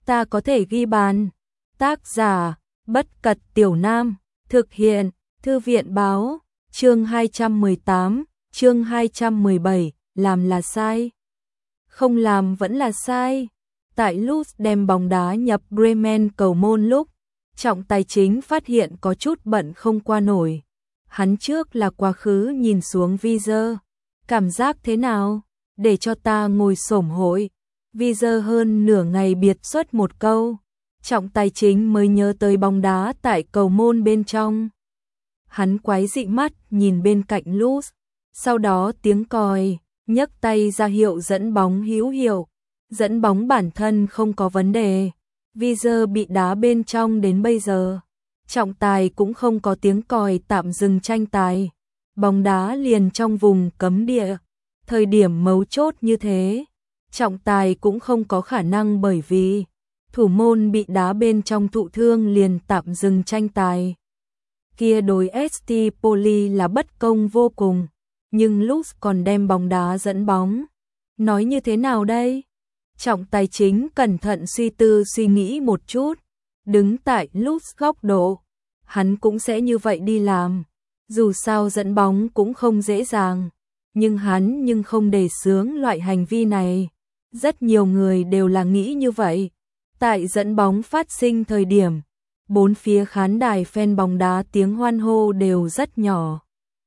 ta có thể ghi bàn. Tác giả, Bất Cật Tiểu Nam, thực hiện, Thư viện báo, chương 218, chương 217, làm là sai. Không làm vẫn là sai. Tại Lutz đem bóng đá nhập Bremen cầu môn lúc, trọng tài chính phát hiện có chút bận không qua nổi. Hắn trước là quá khứ nhìn xuống Wieser. Cảm giác thế nào? Để cho ta ngồi xổm hội. Wieser hơn nửa ngày biệt xuất một câu. Trọng tài chính mới nhớ tới bóng đá tại cầu môn bên trong. Hắn quái dị mắt nhìn bên cạnh Lutz. Sau đó tiếng còi, nhấc tay ra hiệu dẫn bóng hữu hiệu. Dẫn bóng bản thân không có vấn đề. Wieser bị đá bên trong đến bây giờ. Trọng tài cũng không có tiếng còi tạm dừng tranh tài. Bóng đá liền trong vùng cấm địa. Thời điểm mấu chốt như thế, trọng tài cũng không có khả năng bởi vì thủ môn bị đá bên trong thụ thương liền tạm dừng tranh tài. Kia đối ST Poli là bất công vô cùng, nhưng Lutz còn đem bóng đá dẫn bóng. Nói như thế nào đây? Trọng tài chính cẩn thận suy tư suy nghĩ một chút, đứng tại Lutz góc độ, hắn cũng sẽ như vậy đi làm. Dù sao dẫn bóng cũng không dễ dàng, nhưng hắn không đề xướng loại hành vi này. Rất nhiều người đều là nghĩ như vậy. Tại dẫn bóng phát sinh thời điểm, bốn phía khán đài fan bóng đá tiếng hoan hô đều rất nhỏ.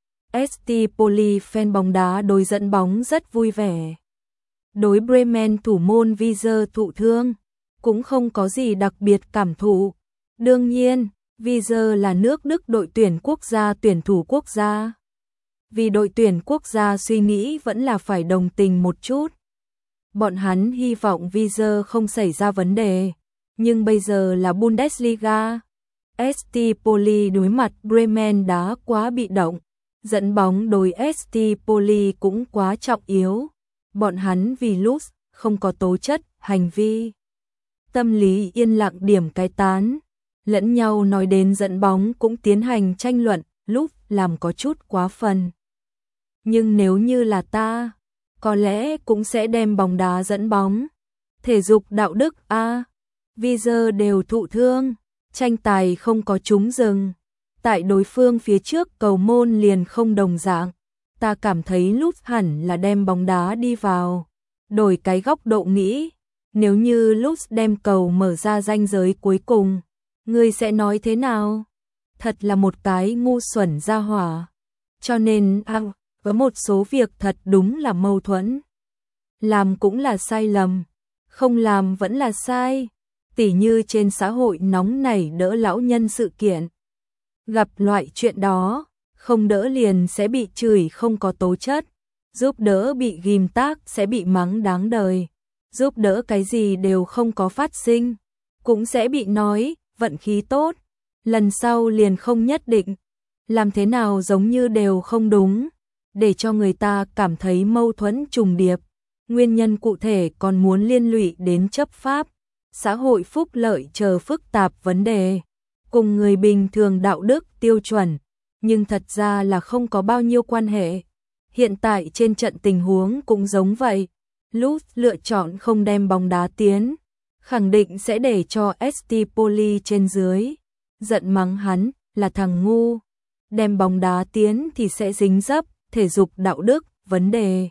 ST Poli fan bóng đá đối dẫn bóng rất vui vẻ. Đối Bremen thủ môn Wieser thụ thương, cũng không có gì đặc biệt cảm thụ. Đương nhiên, Wieser là nước Đức đội tuyển quốc gia tuyển thủ quốc gia. Vì đội tuyển quốc gia suy nghĩ vẫn là phải đồng tình một chút. Bọn hắn hy vọng Wieser không xảy ra vấn đề, nhưng bây giờ là Bundesliga. ST Poli đối mặt Bremen đá quá bị động, dẫn bóng đối ST Poli cũng quá trọng yếu. Bọn hắn vì Lutz không có tố chất, hành vi. Tâm lý yên lặng điểm cái tán. Lẫn nhau nói đến dẫn bóng cũng tiến hành tranh luận, Lutz làm có chút quá phần. Nhưng nếu như là ta, có lẽ cũng sẽ đem bóng đá dẫn bóng. Thể dục đạo đức a, Wieser đều thụ thương, tranh tài không có trúng dừng. Tại đối phương phía trước cầu môn liền không đồng dạng. Ta cảm thấy Lutz hẳn là đem bóng đá đi vào. Đổi cái góc độ nghĩ, nếu như Lutz đem cầu mở ra ranh giới cuối cùng, ngươi sẽ nói thế nào? Thật là một cái ngu xuẩn ra hỏa. Cho nên có một số việc thật đúng là mâu thuẫn. Làm cũng là sai lầm, không làm vẫn là sai. Tỉ như trên xã hội nóng nảy đỡ lão nhân sự kiện. Gặp loại chuyện đó, không đỡ liền sẽ bị chửi không có tố chất. Giúp đỡ bị ghim tác sẽ bị mắng đáng đời. Giúp đỡ cái gì đều không có phát sinh, cũng sẽ bị nói, vận khí tốt. Lần sau liền không nhất định. Làm thế nào giống như đều không đúng, để cho người ta cảm thấy mâu thuẫn trùng điệp. Nguyên nhân cụ thể còn muốn liên lụy đến chấp pháp, xã hội phúc lợi chờ phức tạp vấn đề, cùng người bình thường đạo đức tiêu chuẩn, nhưng thật ra là không có bao nhiêu quan hệ. Hiện tại trên trận tình huống cũng giống vậy. Lutz lựa chọn không đem bóng đá tiến, khẳng định sẽ để cho ST Poli trên dưới giận mắng hắn là thằng ngu. Đem bóng đá tiến thì sẽ dính dấp thể dục đạo đức vấn đề.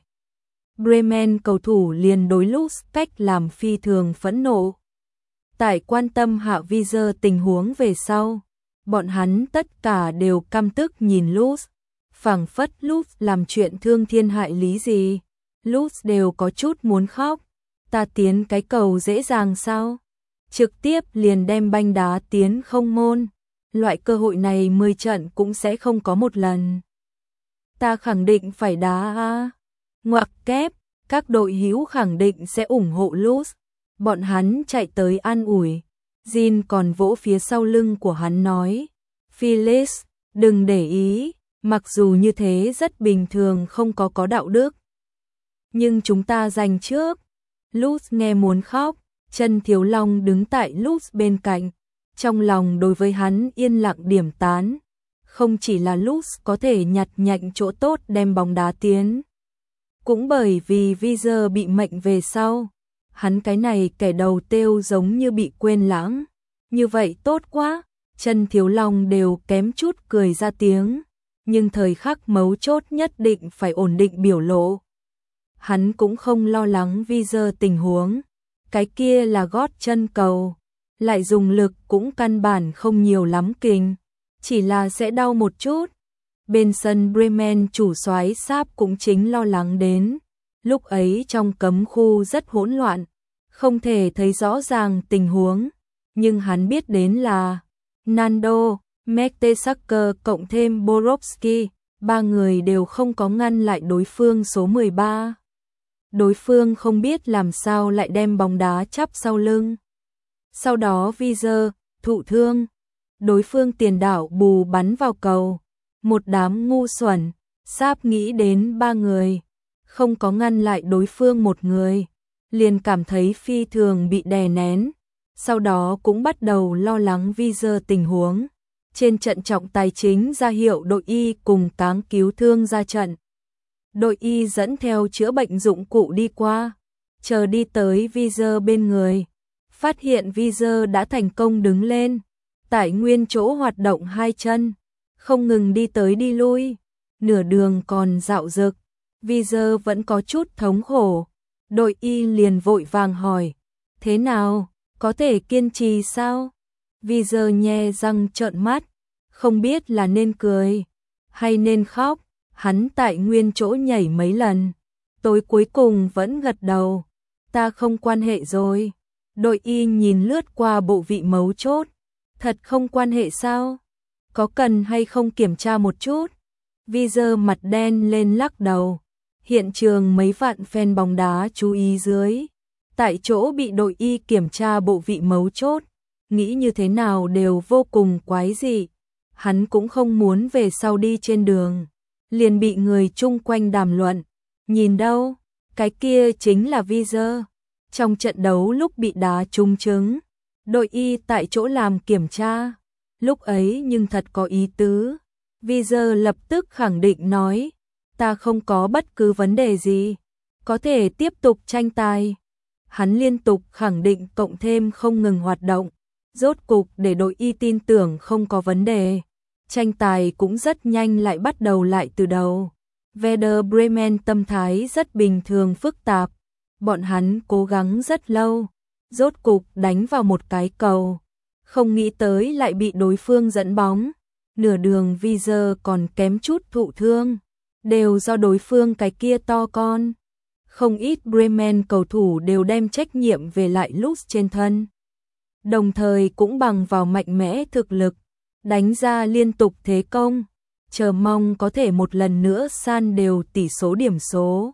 Bremen cầu thủ liền đối Lutz cách làm phi thường phẫn nộ. Tại quan tâm hạ Wieser tình huống về sau, bọn hắn tất cả đều căm tức nhìn Lutz. Phảng phất Lutz làm chuyện thương thiên hại lý gì. Lutz đều có chút muốn khóc. Ta tiến cái cầu dễ dàng sao? Trực tiếp liền đem banh đá tiến không môn. Loại cơ hội này 10 trận cũng sẽ không có một lần. Ta khẳng định phải đá a. Ngoặc kép, các đội hữu khẳng định sẽ ủng hộ Lutz. Bọn hắn chạy tới an ủi. Jean còn vỗ phía sau lưng của hắn nói, Felix, đừng để ý, mặc dù như thế rất bình thường không có đạo đức. Nhưng chúng ta giành trước. Lutz nghe muốn khóc, Chân Thiếu Long đứng tại Lutz bên cạnh, trong lòng đối với hắn yên lặng điểm tán. Không chỉ là Lutz có thể nhặt nhạnh chỗ tốt đem bóng đá tiến, cũng bởi vì Wieser bị mệnh về sau, Hắn cái này kẻ đầu têu giống như bị quên lãng. Như vậy tốt quá, Chân Thiếu Long đều kém chút cười ra tiếng, nhưng thời khắc mấu chốt nhất định phải ổn định biểu lộ. Hắn cũng không lo lắng Vizer tình huống, cái kia là gót chân cầu, lại dùng lực cũng căn bản không nhiều lắm kình, chỉ là sẽ đau một chút. Bên sân Bremen chủ soái Sáp cũng chính lo lắng đến, lúc ấy trong cấm khu rất hỗn loạn, không thể thấy rõ ràng tình huống, nhưng hắn biết đến là Nando, Mertesacker cộng thêm Borowski, ba người đều không có ngăn lại đối phương số 13. Đối phương không biết làm sao lại đem bóng đá chắp sau lưng. Sau đó Vizer thụ thương, đối phương tiền đạo bù bắn vào cầu, một đám ngu xuẩn. Sáp nghĩ đến ba người, không có ngăn lại đối phương một người, liền cảm thấy phi thường bị đè nén. Sau đó cũng bắt đầu lo lắng Vizer tình huống. Trên trận trọng tài chính ra hiệu đội y cùng cáng cứu thương ra trận. Đội y dẫn theo chữa bệnh dụng cụ đi qua, chờ đi tới Vizer bên người, phát hiện Vizer đã thành công đứng lên, tại nguyên chỗ hoạt động hai chân, không ngừng đi tới đi lui, nửa đường còn dạo dực. Vizer vẫn có chút thống khổ, đội y liền vội vàng hỏi, thế nào, có thể kiên trì sao? Vizer nhe răng trợn mắt, không biết là nên cười hay nên khóc. Hắn tại nguyên chỗ nhảy mấy lần, tối cuối cùng vẫn gật đầu. Ta không quan hệ rồi. Đội y nhìn lướt qua bộ vị mấu chốt. Thật không quan hệ sao? Có cần hay không kiểm tra một chút? Vizer mặt đen lên lắc đầu. Hiện trường mấy vạn fan bóng đá chú ý dưới. Tại chỗ bị đội y kiểm tra bộ vị mấu chốt. Nghĩ như thế nào đều vô cùng quái dị. Hắn cũng không muốn về sau đi trên đường liền bị người chung quanh đàm luận. Nhìn đâu, cái kia chính là Vizer. Trong trận đấu lúc bị đá trúng trứng, đội y tại chỗ làm kiểm tra. Lúc ấy nhưng thật có ý tứ. Vizer lập tức khẳng định nói, ta không có bất cứ vấn đề gì, có thể tiếp tục tranh tài. Hắn liên tục khẳng định cộng thêm không ngừng hoạt động, rốt cục để đội y tin tưởng không có vấn đề. Tranh tài cũng rất nhanh lại bắt đầu lại từ đầu. Werder Bremen tâm thái rất bình thường phức tạp. Bọn hắn cố gắng rất lâu, rốt cục đánh vào một cái cầu. Không nghĩ tới lại bị đối phương dẫn bóng. Nửa đường Vizer còn kém chút thụ thương. Đều do đối phương cái kia to con. Không ít Bremen cầu thủ đều đem trách nhiệm về lại Lutz trên thân. Đồng thời cũng bằng vào mạnh mẽ thực lực. Đánh ra liên tục thế công, chờ mong có thể một lần nữa san đều tỷ số điểm số.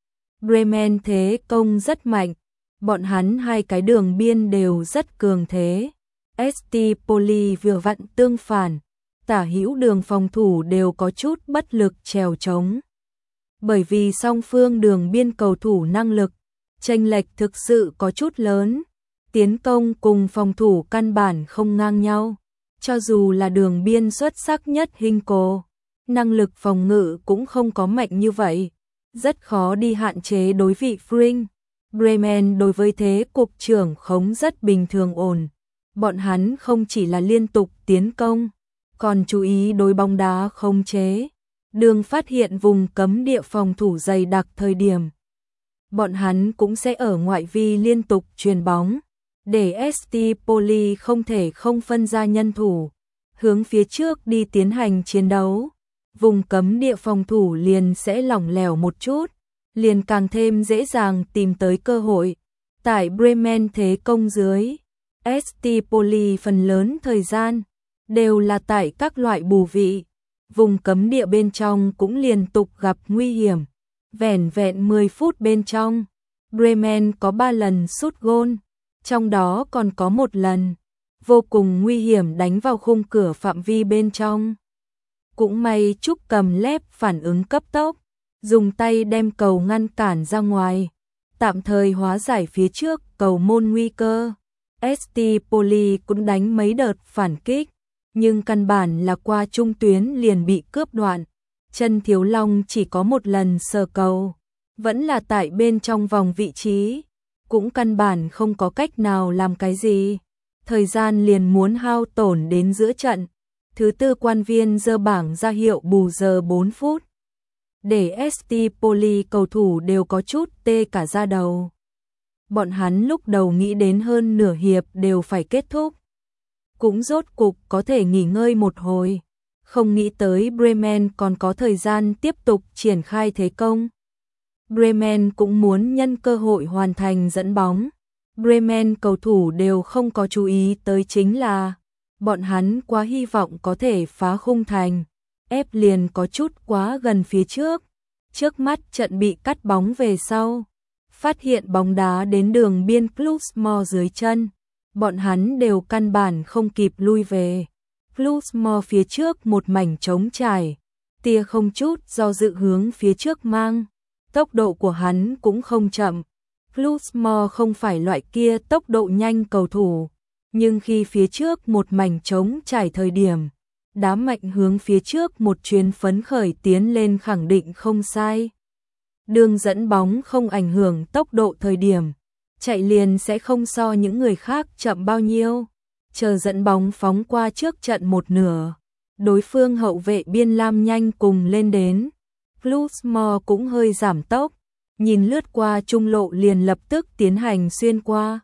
Bremen thế công rất mạnh, bọn hắn hai cái đường biên đều rất cường thế. ST Poli vừa vặn tương phản, tả hữu đường phòng thủ đều có chút bất lực trèo trống. Bởi vì song phương đường biên cầu thủ năng lực, chênh lệch thực sự có chút lớn, tiến công cùng phòng thủ căn bản không ngang nhau. Cho dù là đường biên xuất sắc nhất Hinco, năng lực phòng ngự cũng không có mạnh như vậy, rất khó đi hạn chế đối vị Frink. Bremen đối với thế cục trưởng khống rất bình thường ổn, bọn hắn không chỉ là liên tục tiến công, còn chú ý đối bóng đá khống chế, đường phát hiện vùng cấm địa phòng thủ dày đặc thời điểm. Bọn hắn cũng sẽ ở ngoại vi liên tục chuyền bóng. Để ST Poli không thể không phân ra nhân thủ, hướng phía trước đi tiến hành chiến đấu, vùng cấm địa phòng thủ liền sẽ lỏng lẻo một chút, liền càng thêm dễ dàng tìm tới cơ hội. Tại Bremen thế công dưới, ST Poli phần lớn thời gian đều là tại các loại bù vị, vùng cấm địa bên trong cũng liên tục gặp nguy hiểm. Vẻn vẹn 10 phút bên trong, Bremen có 3 lần sút gôn. Trong đó còn có một lần, vô cùng nguy hiểm đánh vào khung cửa phạm vi bên trong. Cũng may Trúc Cầm Lép phản ứng cấp tốc, dùng tay đem cầu ngăn cản ra ngoài, tạm thời hóa giải phía trước cầu môn nguy cơ. ST Poli cũng đánh mấy đợt phản kích, nhưng căn bản là qua trung tuyến liền bị cướp đoạn. Chân Thiếu Long chỉ có một lần sờ cầu, vẫn là tại bên trong vòng vị trí. cũng căn bản không có cách nào làm cái gì. Thời gian liền muốn hao tổn đến giữa trận. Thứ tư quan viên giơ bảng ra hiệu bù giờ 4 phút. Để ST Poli cầu thủ đều có chút tê cả da đầu. Bọn hắn lúc đầu nghĩ đến hơn nửa hiệp đều phải kết thúc. Cũng rốt cục có thể nghỉ ngơi một hồi. Không nghĩ tới Bremen còn có thời gian tiếp tục triển khai thế công. Bremen cũng muốn nhân cơ hội hoàn thành dẫn bóng. Bremen cầu thủ đều không có chú ý tới chính là bọn hắn quá hy vọng có thể phá khung thành. Ép liền có chút quá gần phía trước. Trước mắt trận bị cắt bóng về sau. Phát hiện bóng đá đến đường biên Plusmore dưới chân. Bọn hắn đều căn bản không kịp lui về. Plusmore phía trước một mảnh trống trải. Tia không chút do dự hướng phía trước mang. Tốc độ của hắn cũng không chậm. Plusmore không phải loại kia tốc độ nhanh cầu thủ. Nhưng khi phía trước một mảnh trống trải thời điểm, đá mạnh hướng phía trước một chuyến phấn khởi tiến lên khẳng định không sai. Đường dẫn bóng không ảnh hưởng tốc độ thời điểm, chạy liền sẽ không so những người khác chậm bao nhiêu. Chờ dẫn bóng phóng qua trước trận một nửa, đối phương hậu vệ biên lam nhanh cùng lên đến. Plusmore cũng hơi giảm tốc, nhìn lướt qua trung lộ liền lập tức tiến hành xuyên qua.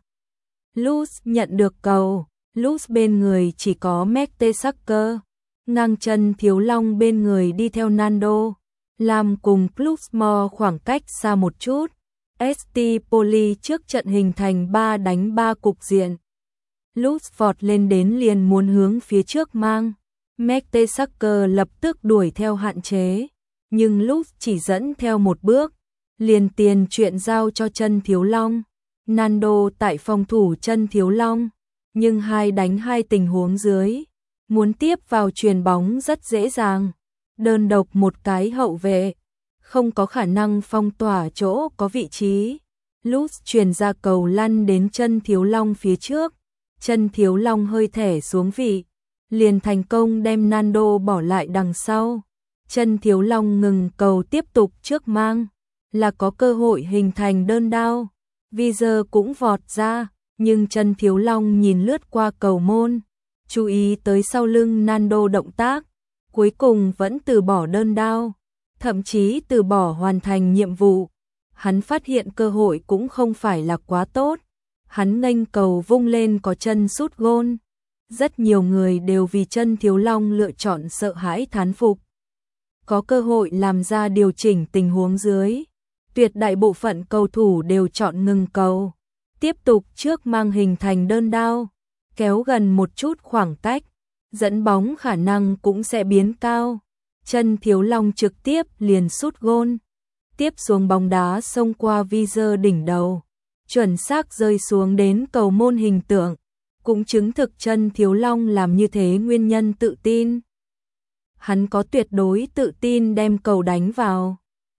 Luz nhận được cầu, Luz bên người chỉ có Mertesacker, ngang chân Thiếu Long bên người đi theo Nando, làm cùng Plusmore khoảng cách xa một chút. ST Poli trước trận hình thành 3 đánh 3 cục diện. Luz vọt lên đến liền muốn hướng phía trước mang. Mertesacker lập tức đuổi theo hạn chế, nhưng Luz chỉ dẫn theo một bước, liền tiền chuyện giao cho chân Thiếu Long. Nando tại phòng thủ chân Thiếu Long, nhưng 2 đánh 2 tình huống dưới, muốn tiếp vào chuyền bóng rất dễ dàng. Đơn độc một cái hậu vệ, không có khả năng phong tỏa chỗ có vị trí. Luz truyền ra cầu lăn đến chân Thiếu Long phía trước, chân Thiếu Long hơi thẻ xuống vị, liền thành công đem Nando bỏ lại đằng sau. Chân Thiếu Long ngừng cầu tiếp tục trước mang, là có cơ hội hình thành đơn đao. Vizer cũng vọt ra, nhưng chân Thiếu Long nhìn lướt qua cầu môn, chú ý tới sau lưng Nando động tác, cuối cùng vẫn từ bỏ đơn đao, thậm chí từ bỏ hoàn thành nhiệm vụ. Hắn phát hiện cơ hội cũng không phải là quá tốt. Hắn nghênh cầu vung lên có chân sút gôn. Rất nhiều người đều vì chân Thiếu Long lựa chọn sợ hãi thán phục. Có cơ hội làm ra điều chỉnh tình huống dưới, tuyệt đại bộ phận cầu thủ đều chọn ngừng cầu, tiếp tục trước mang hình thành đơn đao, kéo gần một chút khoảng cách, dẫn bóng khả năng cũng sẽ biến cao. Chân Thiếu Long trực tiếp liền sút gôn, tiếp xuống bóng đá xông qua Vizer đỉnh đầu, chuẩn xác rơi xuống đến cầu môn hình tượng, cũng chứng thực chân Thiếu Long làm như thế nguyên nhân tự tin. Hắn có tuyệt đối tự tin đem cầu đánh vào.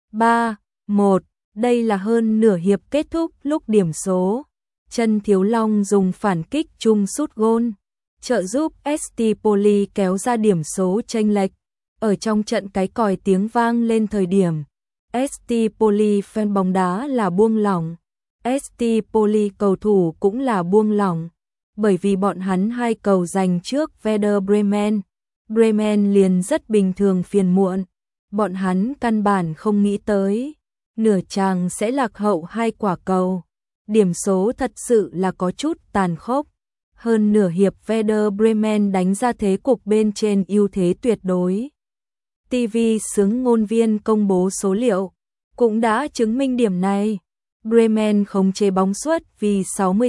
3-1, đây là hơn nửa hiệp kết thúc lúc điểm số. Chân Thiếu Long dùng phản kích chung sút gôn, trợ giúp ST Poli kéo ra điểm số chênh lệch. Ở trong trận cái còi tiếng vang lên thời điểm, ST Poli fan bóng đá là buông lỏng. ST Poli cầu thủ cũng là buông lỏng, bởi vì bọn hắn 2 cầu giành trước Werder Bremen. Bremen liền rất bình thường phiền muộn, bọn hắn căn bản không nghĩ tới nửa chàng sẽ lạc hậu 2 quả cầu. Điểm số thật sự là có chút tàn khốc. Hơn nửa hiệp Werder Bremen đánh ra thế cục bên trên ưu thế tuyệt đối. TV xướng ngôn viên công bố số liệu, cũng đã chứng minh điểm này. Bremen khống chế bóng suất vì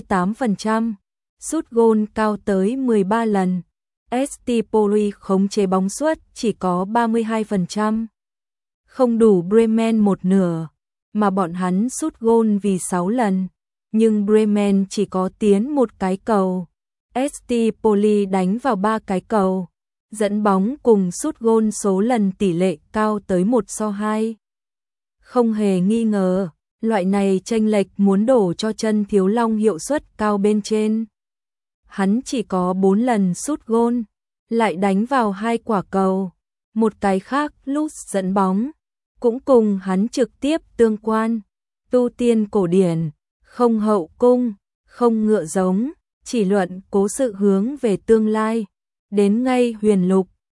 68%, sút gôn cao tới 13 lần. ST Poli khống chế bóng suất chỉ có 32%. Không đủ Bremen một nửa, mà bọn hắn sút gôn vì 6 lần, nhưng Bremen chỉ có tiến 1 cái cầu. ST Poli đánh vào 3 cái cầu, dẫn bóng cùng sút gôn số lần tỷ lệ cao tới 1:2. Không hề nghi ngờ, loại này chênh lệch muốn đổ cho chân Thiếu Long hiệu suất cao bên trên. Hắn chỉ có 4 lần sút gôn, lại đánh vào 2 quả cầu. Một cái khác Luz dẫn bóng, cũng cùng hắn trực tiếp tương quan. Tu tiên cổ điển, không hậu cung, không ngựa giống, chỉ luận cố sự hướng về tương lai. Đến ngay Huyền Lục,